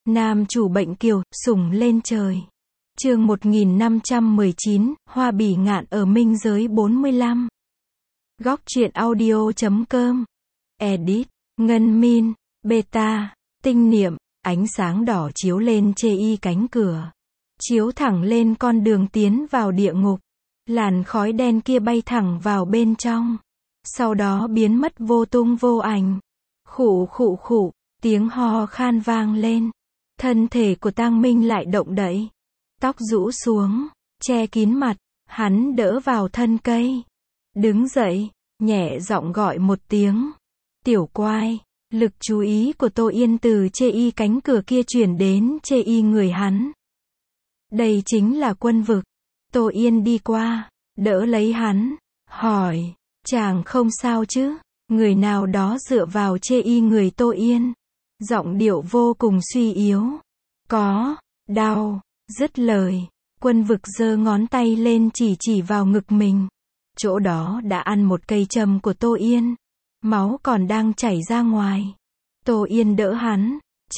Nam chủ bệnh kiều, sủng lên trời. Chương 1519, Hoa bỉ ngạn ở minh giới 45. Góc truyện audio.com. Edit, Ngân Min, Beta, Tinh Niệm, ánh sáng đỏ chiếu lên chê y cánh cửa. Chiếu thẳng lên con đường tiến vào địa ngục. Làn khói đen kia bay thẳng vào bên trong. Sau đó biến mất vô tung vô ảnh. Khụ khụ khụ, tiếng ho khan vang lên. Thân thể của Tang Minh lại động đậy. Tóc rũ xuống, che kín mặt, hắn đỡ vào thân cây. Đứng dậy, nhẹ giọng gọi một tiếng. Tiểu Quai. Lực chú ý của Tô Yên từ chê y cánh cửa kia chuyển đến chê y người hắn. Đây chính là Quân Vực. Tô Yên đi qua, đỡ lấy hắn, hỏi, chàng không sao chứ? Người nào đó dựa vào chê y người Tô Yên. Giọng điệu vô cùng suy yếu. Có, đau. Dứt lời, Quân Vực giơ ngón tay lên chỉ vào ngực mình. Chỗ đó đã ăn một cây châm của Tô Yên. Máu còn đang chảy ra ngoài. Tô Yên đỡ hắn.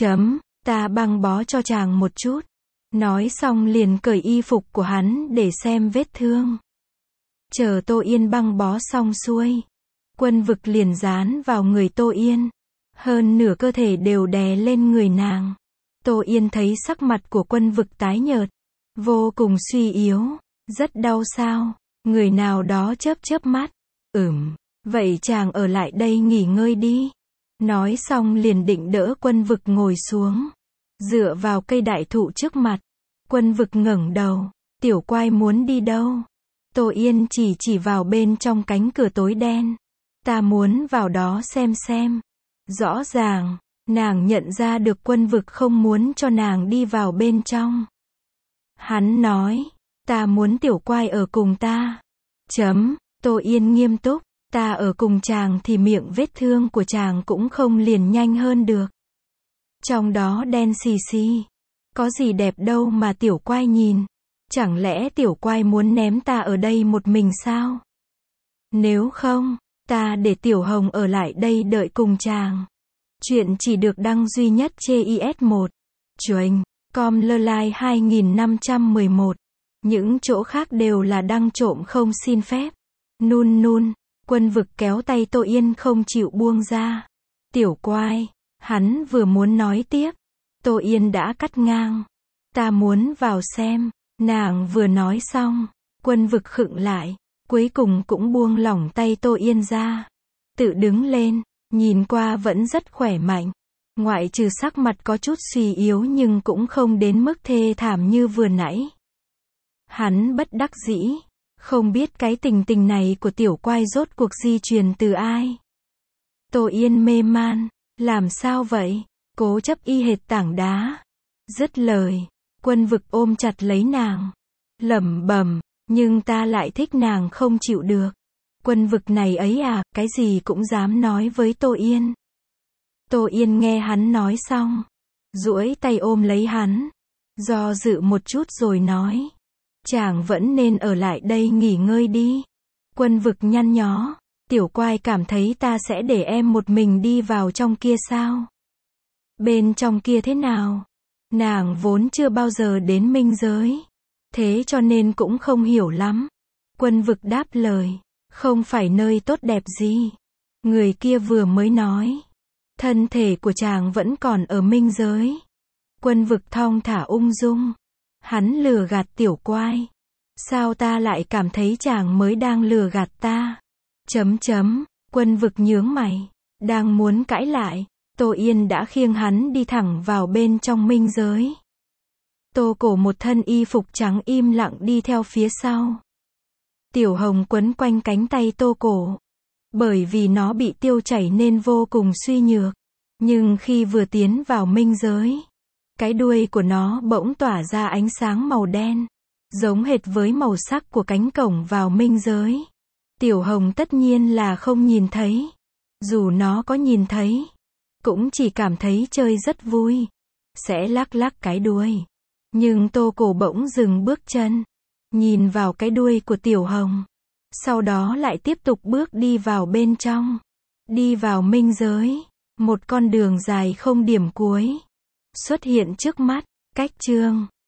Ta băng bó cho chàng một chút. Nói xong liền cởi y phục của hắn để xem vết thương. Chờ Tô Yên băng bó xong xuôi, Quân Vực liền dán vào người Tô Yên. Hơn nửa cơ thể đều đè lên người nàng. Tô Yên thấy sắc mặt của Quân Vực tái nhợt, vô cùng suy yếu. Rất đau sao? Người nào đó chớp mắt. Vậy chàng ở lại đây nghỉ ngơi đi. Nói xong liền định đỡ Quân Vực ngồi xuống. Dựa vào cây đại thụ trước mặt. Quân Vực ngẩng đầu. Tiểu Quai muốn đi đâu? Tô Yên chỉ vào bên trong cánh cửa tối đen. Ta muốn vào đó xem. Rõ ràng, nàng nhận ra được Quân Vực không muốn cho nàng đi vào bên trong. Hắn nói, ta muốn Tiểu Quai ở cùng ta. Tô Yên nghiêm túc, ta ở cùng chàng thì miệng vết thương của chàng cũng không liền nhanh hơn được. Trong đó đen xì xì. Có gì đẹp đâu mà Tiểu Quai nhìn. Chẳng lẽ Tiểu Quai muốn ném ta ở đây một mình sao? Nếu không, ta để Tiểu Hồng ở lại đây đợi cùng chàng. Chuyện chỉ được đăng duy nhất trên IS1. Chuềnh, com lơ lai 2511. Những chỗ khác đều là đăng trộm không xin phép. Nun. Quân Vực kéo tay Tô Yên không chịu buông ra. Tiểu Quai. Hắn vừa muốn nói tiếp. Tô Yên đã cắt ngang. Ta muốn vào xem. Nàng vừa nói xong. Quân Vực khựng lại. Cuối cùng cũng buông lỏng tay Tô Yên ra. Tự đứng lên. Nhìn qua vẫn rất khỏe mạnh. Ngoại trừ sắc mặt có chút suy yếu nhưng cũng không đến mức thê thảm như vừa nãy. Hắn bất đắc dĩ. Không biết cái tình này của Tiểu Quai rốt cuộc di truyền từ ai. Tô Yên mê man. Làm sao vậy? Cố chấp y hệt tảng đá. Dứt lời, Quân Vực ôm chặt lấy nàng. Lẩm bẩm, nhưng ta lại thích nàng không chịu được. Quân Vực này ấy à, cái gì cũng dám nói với Tô Yên. Tô Yên nghe hắn nói xong, duỗi tay ôm lấy hắn. Do dự một chút rồi nói. Chàng vẫn nên ở lại đây nghỉ ngơi đi. Quân Vực nhăn nhó. Tiểu Quai cảm thấy ta sẽ để em một mình đi vào trong kia sao? Bên trong kia thế nào? Nàng vốn chưa bao giờ đến minh giới. Thế cho nên cũng không hiểu lắm. Quân Vực đáp lời. Không phải nơi tốt đẹp gì. Người kia vừa mới nói. Thân thể của chàng vẫn còn ở minh giới. Quân Vực thong thả ung dung. Hắn lừa gạt Tiểu Quai. Sao ta lại cảm thấy chàng mới đang lừa gạt ta? Quân Vực nhướng mày. Đang muốn cãi lại. Tô Yên đã khiêng hắn đi thẳng vào bên trong minh giới. Tô Cổ một thân y phục trắng im lặng đi theo phía sau. Tiểu Hồng quấn quanh cánh tay Tô Cổ. Bởi vì nó bị tiêu chảy nên vô cùng suy nhược. Nhưng khi vừa tiến vào minh giới, cái đuôi của nó bỗng tỏa ra ánh sáng màu đen. Giống hệt với màu sắc của cánh cổng vào minh giới. Tiểu Hồng tất nhiên là không nhìn thấy. Dù nó có nhìn thấy, cũng chỉ cảm thấy chơi rất vui. Sẽ lắc cái đuôi. Nhưng Tô Cổ bỗng dừng bước chân. Nhìn vào cái đuôi của Tiểu Hồng. Sau đó lại tiếp tục bước đi vào bên trong. Đi vào minh giới. Một con đường dài không điểm cuối. xuất hiện trước mắt. Cách chương